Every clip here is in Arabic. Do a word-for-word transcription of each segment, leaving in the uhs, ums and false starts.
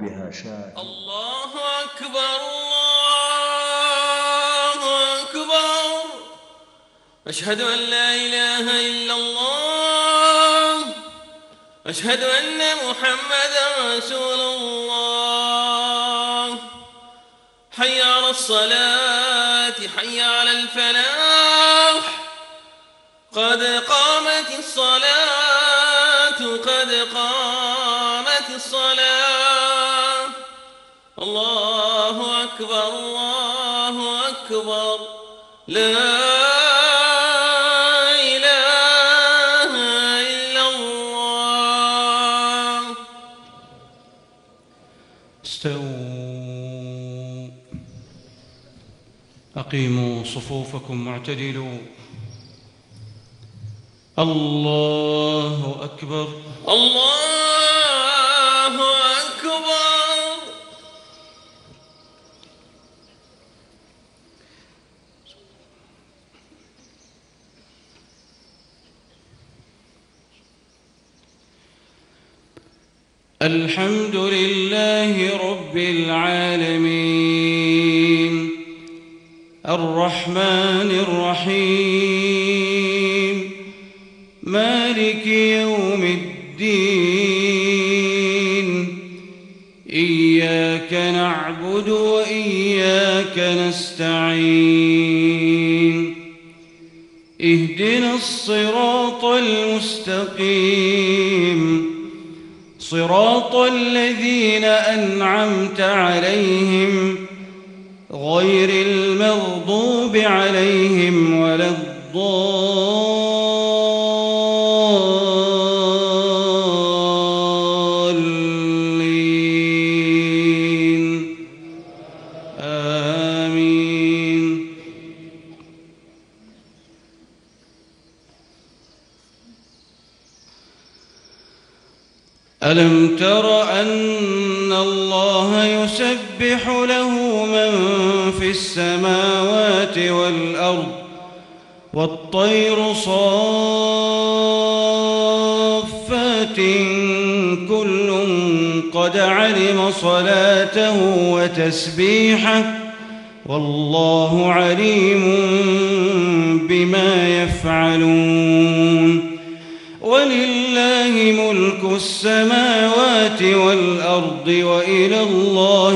بها شاكر. الله أكبر الله أكبر، أشهد أن لا إله إلا الله، أشهد أن محمدا رسول الله. حي على الصلاة، حي على الفلاح، قد قامت الصلاة، قد قامت الصلاة. الله أكبر الله أكبر، لا إله إلا الله. استووا، أقيموا صفوفكم واعتدلوا. الله أكبر الله أكبر. الحمد لله رب العالمين، الرحمن الرحيم، مالك يوم الدين. إياك نعبد وإياك نستعين، اهدنا الصراط المستقيم، صراط الذين أنعمت عليهم غير المغضوب عليهم ولا الضالين. آمين. ألم تر أن الله يسبح له من في السماوات والأرض والطير صافات كل قد علم صلاته وتسبيحه والله عليم بما يفعلون. ولله ملك السماوات والأرض وإلى الله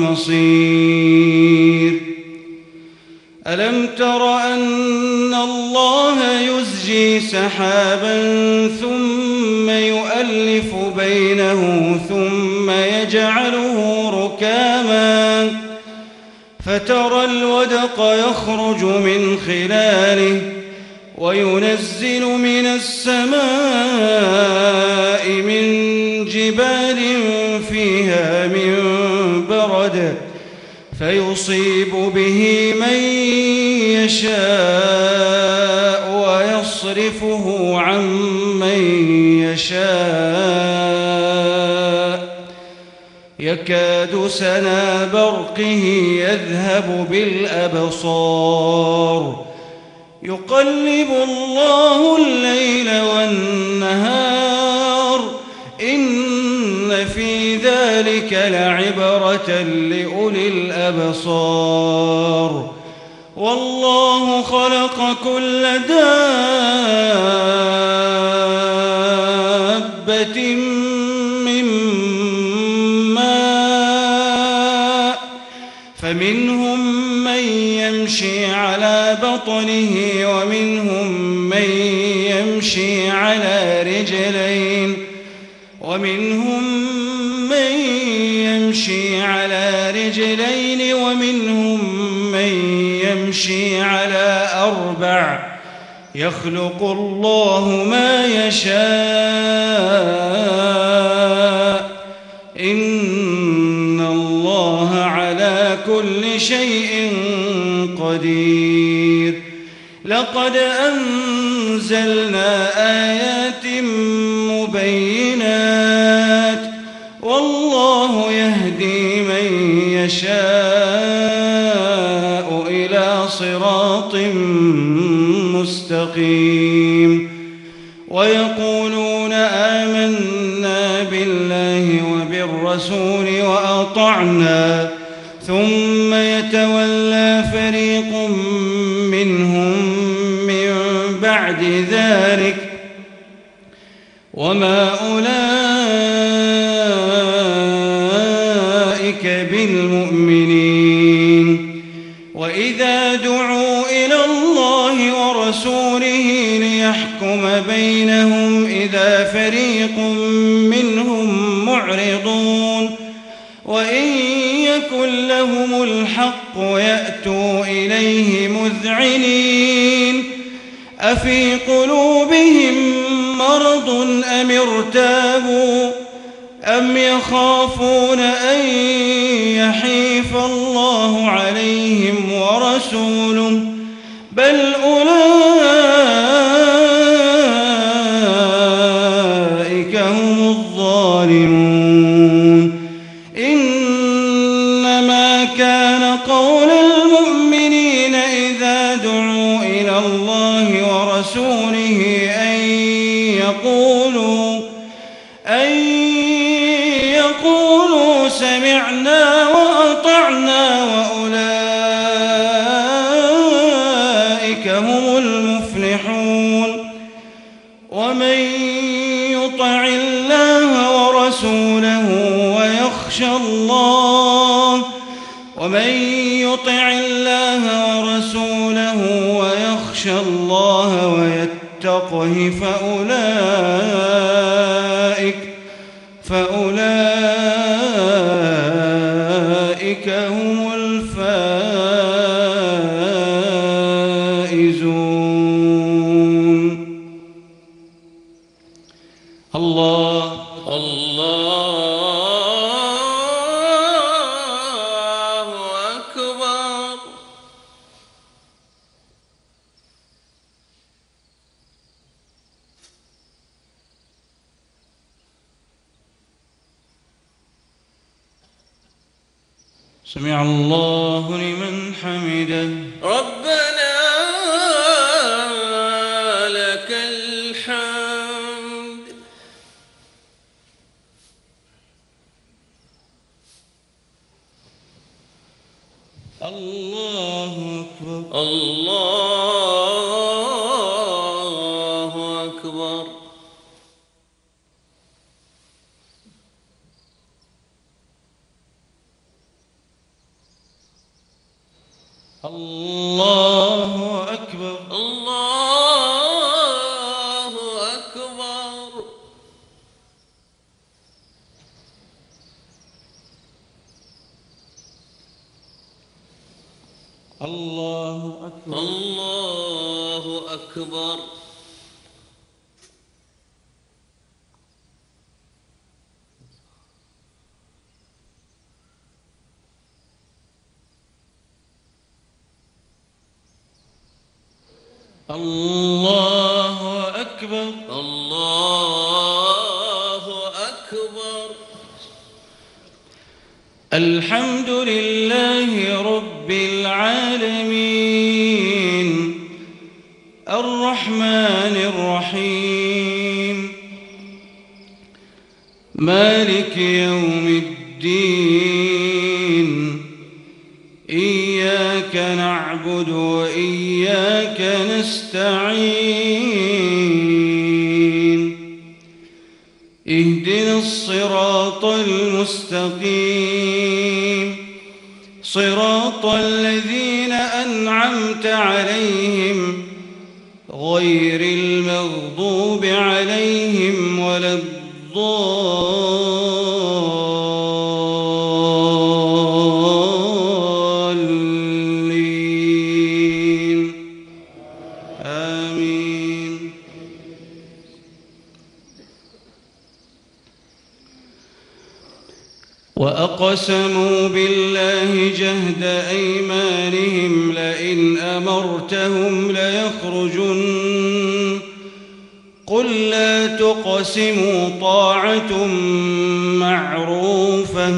المصير. ألم تر أن الله يزجي سحابا ثم يؤلف بينه ثم يجعله ركاما فترى الودق يخرج من خلاله وينزل من السماء من جبال فيها من برد فيصيب به من يشاء ويصرفه عن من يشاء يكاد سنا برقه يذهب بالأبصار يقلب الله الليل والنهار إن في ذلك لعبرة لأولي الأبصار. والله خلق كل دابة من ماء فمنهم من يمشي على بطنه ومنهم من يمشي على رجلين ومنهم من يمشي على رجلين ومنهم من يمشي على أربع يخلق الله ما يشاء إن الله على كل شيء قدير. لقد أنزلنا آيات مبينات والله يهدي من يشاء إلى صراط مستقيم. ويقولون آمنا بالله وبالرسول والرسول وأطعنا ثم يتولى فريق منهم من بعد ذلك وما أولئك بالمؤمنين. وإذا دعوا إلى الله ورسوله ليحكم بينهم إذا فريق منهم معرضون وإن يكن لهم الحق يأتوا إليه مذعنين أفي قلوبهم مرض أم ارتابوا أم يخافون أن يحيف الله عليهم ورسوله بل أولئك هم الظالمون. إنما كان قول المؤمنين إذا دعوا إلى الله ورسوله أن يقولوا أن يقولوا سمعنا وأطعنا وأولئك هم المفلحون. ومن يطع الله ورسوله ويخشى الله ومن يطع الله ورسوله ويخشى الله ويتقه فأولئك فأولئك هم الفائزون. الله الله أكبر. سمع الله لمن حمده. ربنا لك الحمد. الله أكبر. الله أكبر. الله أكبر. الله أكبر. الله أكبر. الله أكبر. الله أكبر. الله أكبر. الحمد لله رب العالمين الرحمن الرحيم مالك يوم الدين إياك نعبد وإياك نستعين اهدنا الصراط المستقيم صراط الذين أنعمت عليهم غير المغضوب عليهم ولا الضالين آمين. وأقسموا بالله جهد أيمانهم لئن أمرتهم ليخرجن قل لا تقسموا طاعة معروفة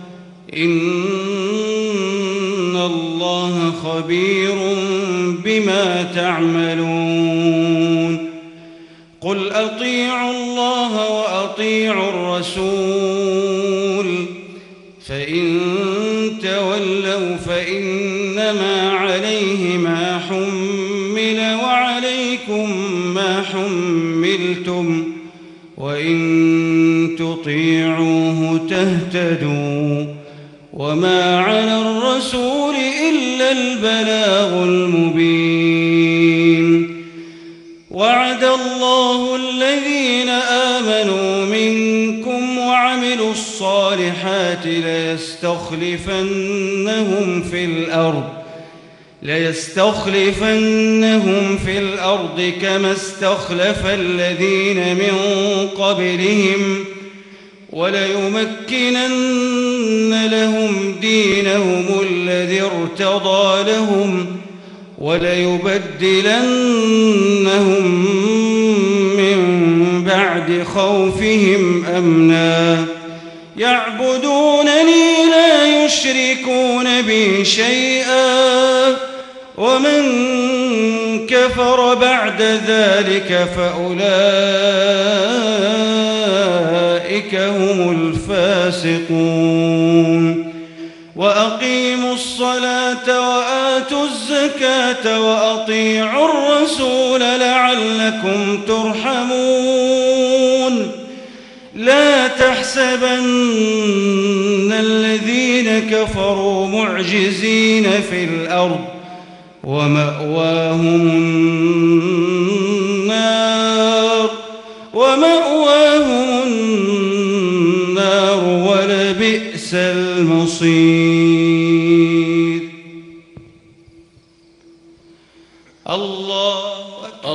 إن الله خبير بما تعملون. قل أطيعوا الله وأطيعوا الرسول فإن تولوا فإنما عليه ما حمل وعليكم ما حملتم وإن تطيعوه تهتدوا وما على الرسول إلا البلاغ المبين. وعد الله الذين آمنوا منكم وعملوا الصالحات ليستخلفنهم في الأرض ليستخلفنهم في الأرض كما استخلف الذين من قبلهم وليمكنن لهم دينهم الذي ارتضى لهم وليبدلنهم من بعد خوفهم أمنا يعبدونني لا يشركون بي شيئا ومن كفر بعد ذلك فأولئك هم الفاسقون. وأقيموا الصلاة وآتوا الزكاة وأطيعوا الرسول لعلكم ترحمون. لا تحسبن الذين كفروا معجزين في الأرض ومأواهم النار ومأواهم النار ولبئس المصير. الله أكبر.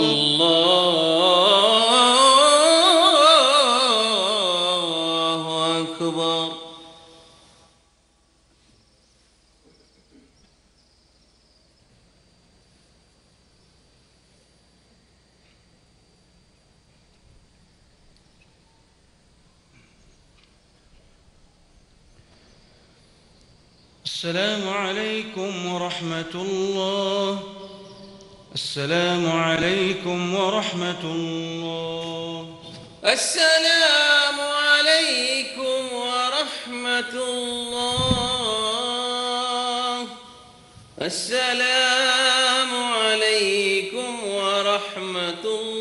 الله أكبر. السلام عليكم ورحمة الله. السلام عليكم ورحمة الله. السلام عليكم ورحمة الله. السلام عليكم ورحمة الله.